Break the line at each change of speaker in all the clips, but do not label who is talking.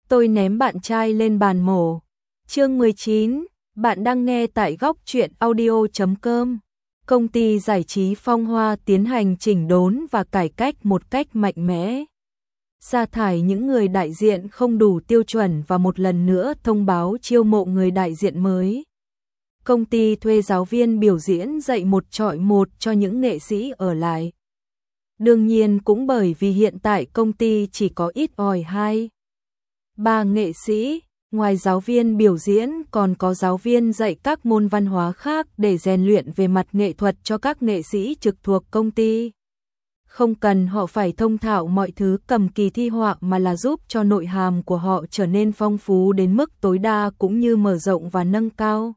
Tôi ném bạn trai lên bàn mổ. Chương 19, bạn đang nghe tại góc truyện audio.com. Công ty giải trí Phong Hoa tiến hành chỉnh đốn và cải cách một cách mạnh mẽ. Sa thải những người đại diện không đủ tiêu chuẩn và một lần nữa thông báo chiêu mộ người đại diện mới. Công ty thuê giáo viên biểu diễn dạy một chọi một cho những nghệ sĩ ở lại. Đương nhiên cũng bởi vì hiện tại công ty chỉ có ít ỏi 2-3 nghệ sĩ, ngoài giáo viên biểu diễn còn có giáo viên dạy các môn văn hóa khác để rèn luyện về mặt nghệ thuật cho các nghệ sĩ trực thuộc công ty. Không cần họ phải thông thạo mọi thứ cầm kỳ thi họa mà là giúp cho nội hàm của họ trở nên phong phú đến mức tối đa cũng như mở rộng và nâng cao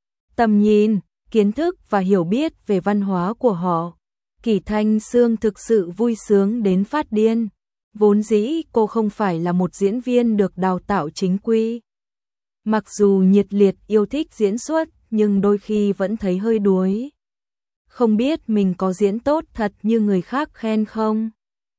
tầm nhìn, kiến thức và hiểu biết về văn hóa của họ. Kỷ Thanh Sương thực sự vui sướng đến phát điên. Vốn dĩ cô không phải là một diễn viên được đào tạo chính quy. Mặc dù nhiệt liệt yêu thích diễn xuất, nhưng đôi khi vẫn thấy hơi đuối. Không biết mình có diễn tốt thật như người khác khen không?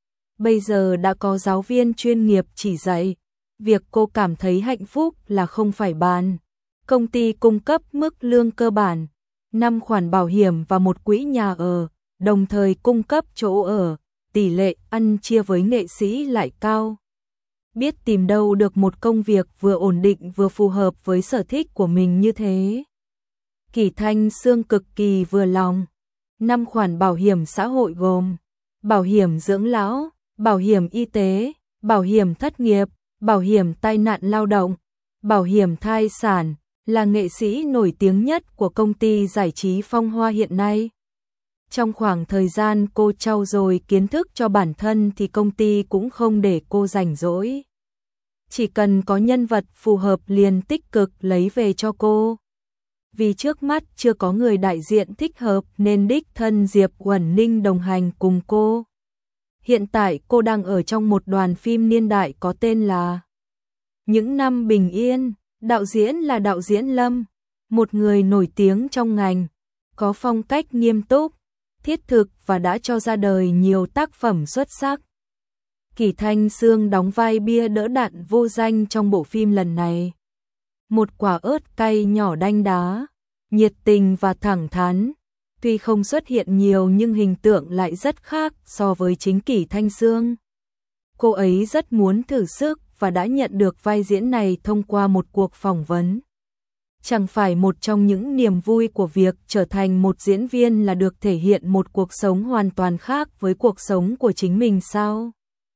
Bây giờ đã có giáo viên chuyên nghiệp chỉ dạy. Việc cô cảm thấy hạnh phúc là không phải bàn. Công ty cung cấp mức lương cơ bản, 5 khoản bảo hiểm và một quỹ nhà ở, đồng thời cung cấp chỗ ở, tỷ lệ ăn chia với nghệ sĩ lại cao. Biết tìm đâu được một công việc vừa ổn định vừa phù hợp với sở thích của mình như thế. Kỷ Thanh Sương cực kỳ vừa lòng. 5 khoản bảo hiểm xã hội gồm bảo hiểm dưỡng lão, bảo hiểm y tế, bảo hiểm thất nghiệp, bảo hiểm tai nạn lao động, bảo hiểm thai sản, là nghệ sĩ nổi tiếng nhất của công ty giải trí Phong Hoa hiện nay. Trong khoảng thời gian cô trau dồi kiến thức cho bản thân thì công ty cũng không để cô rảnh rỗi. Chỉ cần có nhân vật phù hợp liền tích cực lấy về cho cô. Vì trước mắt chưa có người đại diện thích hợp nên đích thân Diệp Uẩn Ninh đồng hành cùng cô. Hiện tại cô đang ở trong một đoàn phim niên đại có tên là Những năm bình yên, đạo diễn là đạo diễn Lâm, một người nổi tiếng trong ngành, có phong cách nghiêm túc, thiết thực và đã cho ra đời nhiều tác phẩm xuất sắc. Kỷ Thanh Sương đóng vai bia đỡ đạn vô danh trong bộ phim lần này. Một quả ớt cay nhỏ đanh đá, nhiệt tình và thẳng thắn. Tuy không xuất hiện nhiều nhưng hình tượng lại rất khác so với chính Kỷ Thanh Sương. Cô ấy rất muốn thử sức và đã nhận được vai diễn này thông qua một cuộc phỏng vấn. Chẳng phải một trong những niềm vui của việc trở thành một diễn viên là được thể hiện một cuộc sống hoàn toàn khác với cuộc sống của chính mình sao?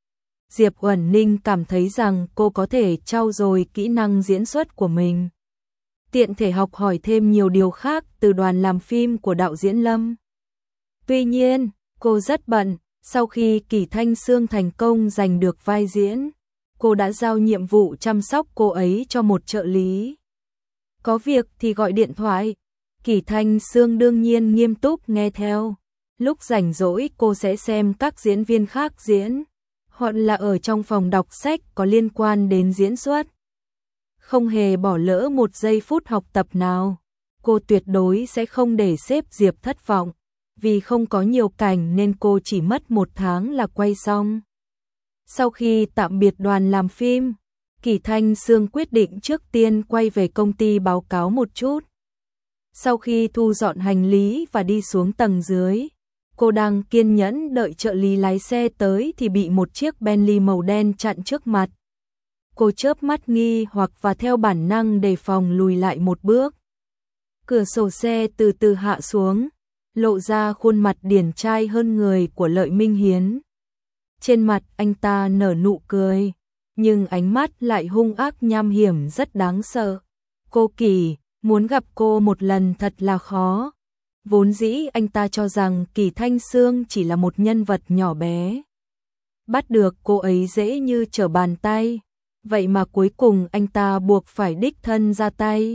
Diệp Uẩn Ninh cảm thấy rằng cô có thể trau dồi kỹ năng diễn xuất của mình. Tiện thể học hỏi thêm nhiều điều khác từ đoàn làm phim của đạo diễn Lâm. Tuy nhiên, cô rất bận, sau khi Kỷ Thanh Sương thành công giành được vai diễn, cô đã giao nhiệm vụ chăm sóc cô ấy cho một trợ lý. Có việc thì gọi điện thoại, Kỷ Thanh Sương đương nhiên nghiêm túc nghe theo. Lúc rảnh rỗi cô sẽ xem các diễn viên khác diễn, hoặc là ở trong phòng đọc sách có liên quan đến diễn xuất. Không hề bỏ lỡ một giây phút học tập nào. Cô tuyệt đối sẽ không để sếp Diệp thất vọng. Vì không có nhiều cảnh nên cô chỉ mất 1 tháng là quay xong. Sau khi tạm biệt đoàn làm phim, Kỷ Thanh Sương quyết định trước tiên quay về công ty báo cáo một chút. Sau khi thu dọn hành lý và đi xuống tầng dưới, cô đang kiên nhẫn đợi trợ lý lái xe tới thì bị một chiếc Bentley màu đen chặn trước mặt. Cô chớp mắt nghi hoặc và theo bản năng đề phòng lùi lại một bước. Cửa sổ xe từ từ hạ xuống, lộ ra khuôn mặt điển trai hơn người của Lợi Minh Hiến. Trên mặt anh ta nở nụ cười, nhưng ánh mắt lại hung ác nham hiểm rất đáng sợ. Cô Kỷ, muốn gặp cô một lần thật là khó. Vốn dĩ anh ta cho rằng Kỷ Thanh Sương chỉ là một nhân vật nhỏ bé. Bắt được cô ấy dễ như trở bàn tay. Vậy mà cuối cùng anh ta buộc phải đích thân ra tay.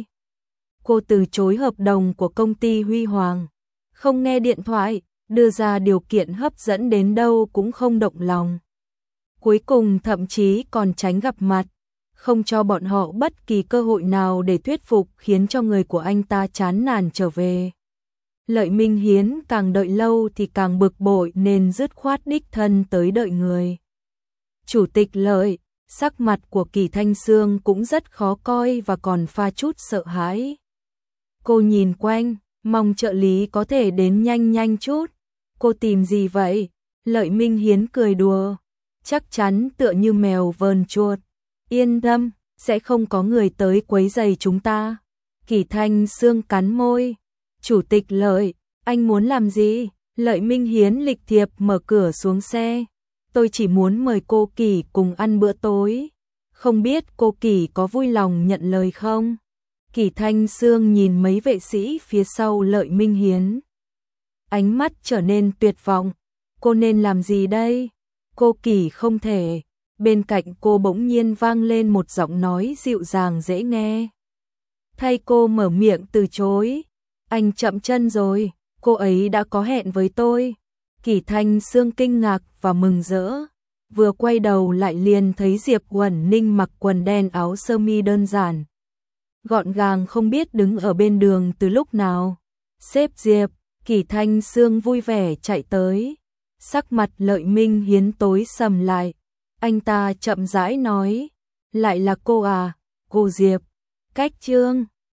Cô từ chối hợp đồng của công ty Huy Hoàng, không nghe điện thoại, đưa ra điều kiện hấp dẫn đến đâu cũng không động lòng. Cuối cùng thậm chí còn tránh gặp mặt, không cho bọn họ bất kỳ cơ hội nào để thuyết phục, khiến cho người của anh ta chán nản trở về. Lợi Minh Hiến càng đợi lâu thì càng bực bội nên dứt khoát đích thân tới đợi người. Chủ tịch Lợi, Sắc mặt của Kỳ Thanh Sương cũng rất khó coi và còn pha chút sợ hãi. Cô nhìn quanh, mong trợ lý có thể đến nhanh nhanh chút. Cô tìm gì vậy? Lợi Minh Hiến cười đùa. Chắc chắn tựa như mèo vờn chuột. Yên tâm, sẽ không có người tới quấy rầy chúng ta. Kỳ Thanh Sương cắn môi. Chủ tịch Lợi, anh muốn làm gì? Lợi Minh Hiến lịch thiệp mở cửa xuống xe. Tôi chỉ muốn mời cô Kỳ cùng ăn bữa tối. Không biết cô Kỳ có vui lòng nhận lời không? Kỳ Thanh Sương nhìn mấy vệ sĩ phía sau Lợi Minh Hiến. Ánh mắt trở nên tuyệt vọng. Cô nên làm gì đây? Cô Kỳ không thể. Bên cạnh cô bỗng nhiên vang lên một giọng nói dịu dàng dễ nghe. Thay cô mở miệng từ chối. Anh chậm chân rồi, cô ấy đã có hẹn với tôi. Kỳ Thanh Sương kinh ngạc và mừng rỡ. Vừa quay đầu lại liền thấy Diệp Uẩn Ninh mặc quần đen áo sơ mi đơn giản. Gọn gàng không biết đứng ở bên đường từ lúc nào. Sếp Diệp, Kỳ Thanh Sương vui vẻ chạy tới. Sắc mặt Lợi Minh Hiến tối sầm lại. Anh ta chậm rãi nói. Lại là cô à, cô Diệp. Cách chương